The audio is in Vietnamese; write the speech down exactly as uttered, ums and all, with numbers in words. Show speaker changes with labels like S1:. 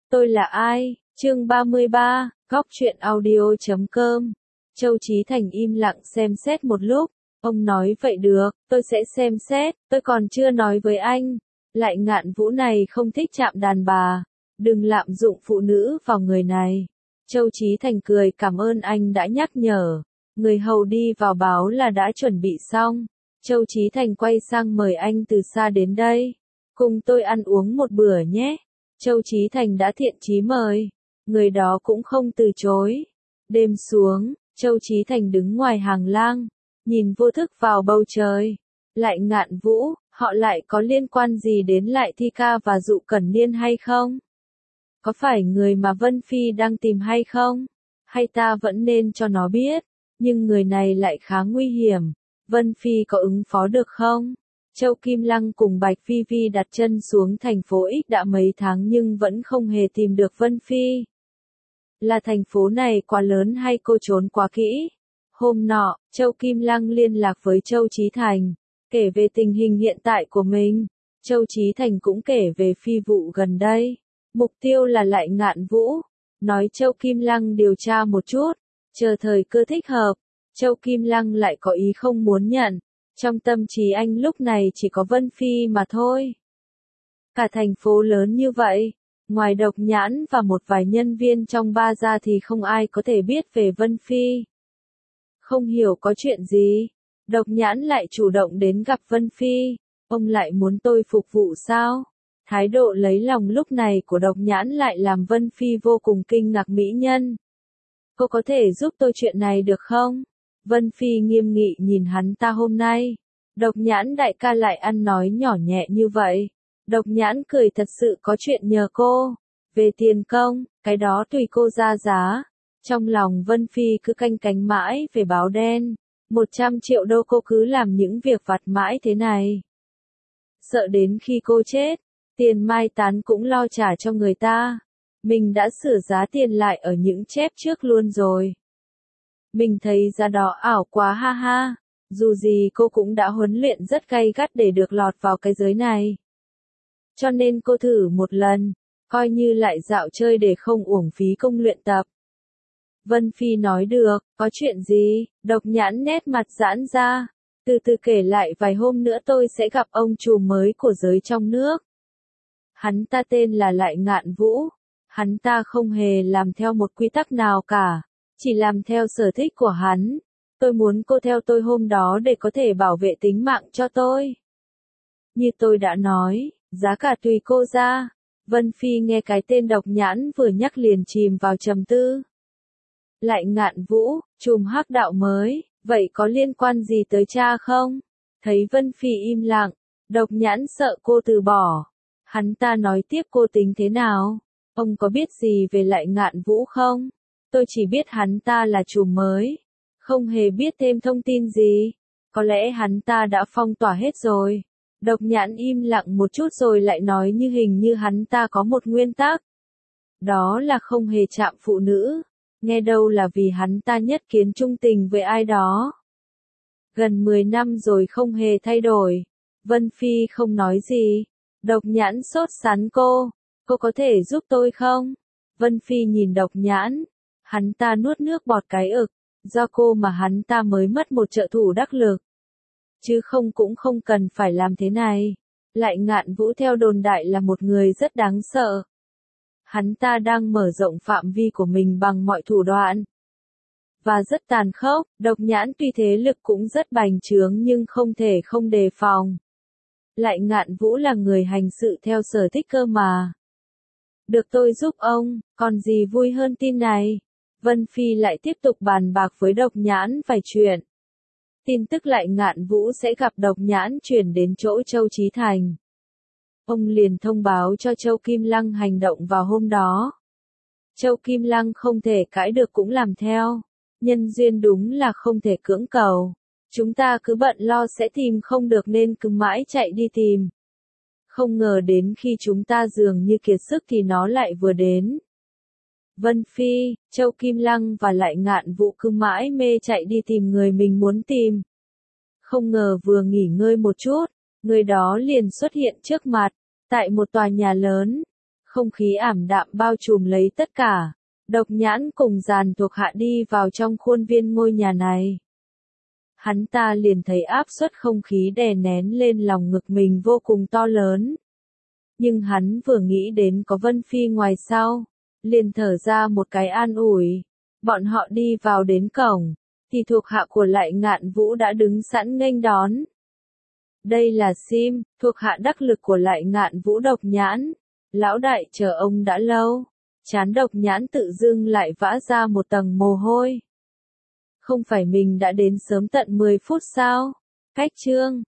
S1: Tôi là ai? Chương ba mươi ba, góc truyện audio chấm com. Châu Chí Thành im lặng xem xét một lúc. Ông nói vậy được, tôi sẽ xem xét, tôi còn chưa nói với anh. Lại Ngạn Vũ này không thích chạm đàn bà. Đừng lạm dụng phụ nữ vào người này. Châu Chí Thành cười cảm ơn anh đã nhắc nhở. Người hầu đi vào báo là đã chuẩn bị xong. Châu Chí Thành quay sang mời anh từ xa đến đây. Cùng tôi ăn uống một bữa nhé. Châu Chí Thành đã thiện chí mời. Người đó cũng không từ chối. Đêm xuống, Châu Chí Thành đứng ngoài hàng lang, nhìn vô thức vào bầu trời. Lại Ngạn Vũ, họ lại có liên quan gì đến Lại Thi Ca và Dụ Cẩn Niên hay không? Có phải người mà Vân Phi đang tìm hay không? Hay ta vẫn nên cho nó biết? Nhưng người này lại khá nguy hiểm. Vân Phi có ứng phó được không? Châu Kim Lăng cùng Bạch Phi Vi đặt chân xuống thành phố X đã mấy tháng nhưng vẫn không hề tìm được Vân Phi. Là thành phố này quá lớn hay cô trốn quá kỹ? Hôm nọ, Châu Kim Lăng liên lạc với Châu Chí Thành, kể về tình hình hiện tại của mình. Châu Chí Thành cũng kể về phi vụ gần đây. Mục tiêu là Lại Ngạn Vũ. Nói Châu Kim Lăng điều tra một chút, chờ thời cơ thích hợp. Châu Kim Lăng lại có ý không muốn nhận. Trong tâm trí anh lúc này chỉ có Vân Phi mà thôi. Cả thành phố lớn như vậy, ngoài Độc Nhãn và một vài nhân viên trong Ba Gia thì không ai có thể biết về Vân Phi. Không hiểu có chuyện gì, Độc Nhãn lại chủ động đến gặp Vân Phi. Ông lại muốn tôi phục vụ sao? Thái độ lấy lòng lúc này của Độc Nhãn lại làm Vân Phi vô cùng kinh ngạc mỹ nhân. Cô có thể giúp tôi chuyện này được không? Vân Phi nghiêm nghị nhìn hắn ta hôm nay. Độc Nhãn đại ca lại ăn nói nhỏ nhẹ như vậy. Độc Nhãn cười thật sự có chuyện nhờ cô. Về tiền công, cái đó tùy cô ra giá. Trong lòng Vân Phi cứ canh cánh mãi về báo đen. một trăm triệu đô cô cứ làm những việc vặt mãi thế này. Sợ đến khi cô chết, tiền mai táng cũng lo trả cho người ta. Mình đã sửa giá tiền lại ở những chép trước luôn rồi. Mình thấy giá đó ảo quá ha ha. Dù gì cô cũng đã huấn luyện rất gay gắt để được lọt vào cái giới này. Cho nên cô thử một lần, coi như lại dạo chơi để không uổng phí công luyện tập. Vân Phi nói được, có chuyện gì? Độc Nhãn nét mặt giãn ra. Từ từ kể lại vài hôm nữa tôi sẽ gặp ông trùm mới của giới trong nước. Hắn ta tên là Lại Ngạn Vũ. Hắn ta không hề làm theo một quy tắc nào cả. Chỉ làm theo sở thích của hắn. Tôi muốn cô theo tôi hôm đó để có thể bảo vệ tính mạng cho tôi. Như tôi đã nói, giá cả tùy cô ra. Vân Phi nghe cái tên Độc Nhãn vừa nhắc liền chìm vào trầm tư. Lại Ngạn Vũ, trùm hắc đạo mới, vậy có liên quan gì tới cha không? Thấy Vân Phi im lặng, Độc Nhãn sợ cô từ bỏ. Hắn ta nói tiếp cô tính thế nào? Ông có biết gì về Lại Ngạn Vũ không? Tôi chỉ biết hắn ta là trùm mới. Không hề biết thêm thông tin gì. Có lẽ hắn ta đã phong tỏa hết rồi. Độc Nhãn im lặng một chút rồi lại nói như hình như hắn ta có một nguyên tắc. Đó là không hề chạm phụ nữ. Nghe đâu là vì hắn ta nhất kiến trung tình với ai đó. Gần mười năm rồi không hề thay đổi. Vân Phi không nói gì. Độc Nhãn sốt sắng cô. Cô có thể giúp tôi không? Vân Phi nhìn Độc Nhãn. Hắn ta nuốt nước bọt cái ực. Do cô mà hắn ta mới mất một trợ thủ đắc lực. Chứ không cũng không cần phải làm thế này. Lại Ngạn Vũ theo đồn đại là một người rất đáng sợ. Hắn ta đang mở rộng phạm vi của mình bằng mọi thủ đoạn. Và rất tàn khốc, Độc Nhãn tuy thế lực cũng rất bành trướng nhưng không thể không đề phòng. Lại Ngạn Vũ là người hành sự theo sở thích cơ mà. Được tôi giúp ông, còn gì vui hơn tin này. Vân Phi lại tiếp tục bàn bạc với Độc Nhãn vài chuyện. Tin tức Lại Ngạn Vũ sẽ gặp Độc Nhãn chuyển đến chỗ Châu Chí Thành. Ông liền thông báo cho Châu Kim Lăng hành động vào hôm đó. Châu Kim Lăng không thể cãi được cũng làm theo. Nhân duyên đúng là không thể cưỡng cầu. Chúng ta cứ bận lo sẽ tìm không được nên cứ mãi chạy đi tìm. Không ngờ đến khi chúng ta dường như kiệt sức thì nó lại vừa đến. Vân Phi, Châu Kim Lăng và Lại Ngạn Vũ cứ mãi mê chạy đi tìm người mình muốn tìm. Không ngờ vừa nghỉ ngơi một chút, người đó liền xuất hiện trước mặt, tại một tòa nhà lớn. Không khí ảm đạm bao trùm lấy tất cả. Độc Nhãn cùng dàn thuộc hạ đi vào trong khuôn viên ngôi nhà này. Hắn ta liền thấy áp suất không khí đè nén lên lòng ngực mình vô cùng to lớn. Nhưng hắn vừa nghĩ đến có Vân Phi ngoài sau, liền thở ra một cái an ủi. Bọn họ đi vào đến cổng, thì thuộc hạ của Lại Ngạn Vũ đã đứng sẵn nghênh đón. Đây là Sim, thuộc hạ đắc lực của Lại Ngạn Vũ. Độc Nhãn. Lão đại chờ ông đã lâu. Trán Độc Nhãn tự dưng lại vã ra một tầng mồ hôi. Không phải mình đã đến sớm tận mười phút sao? Cách chương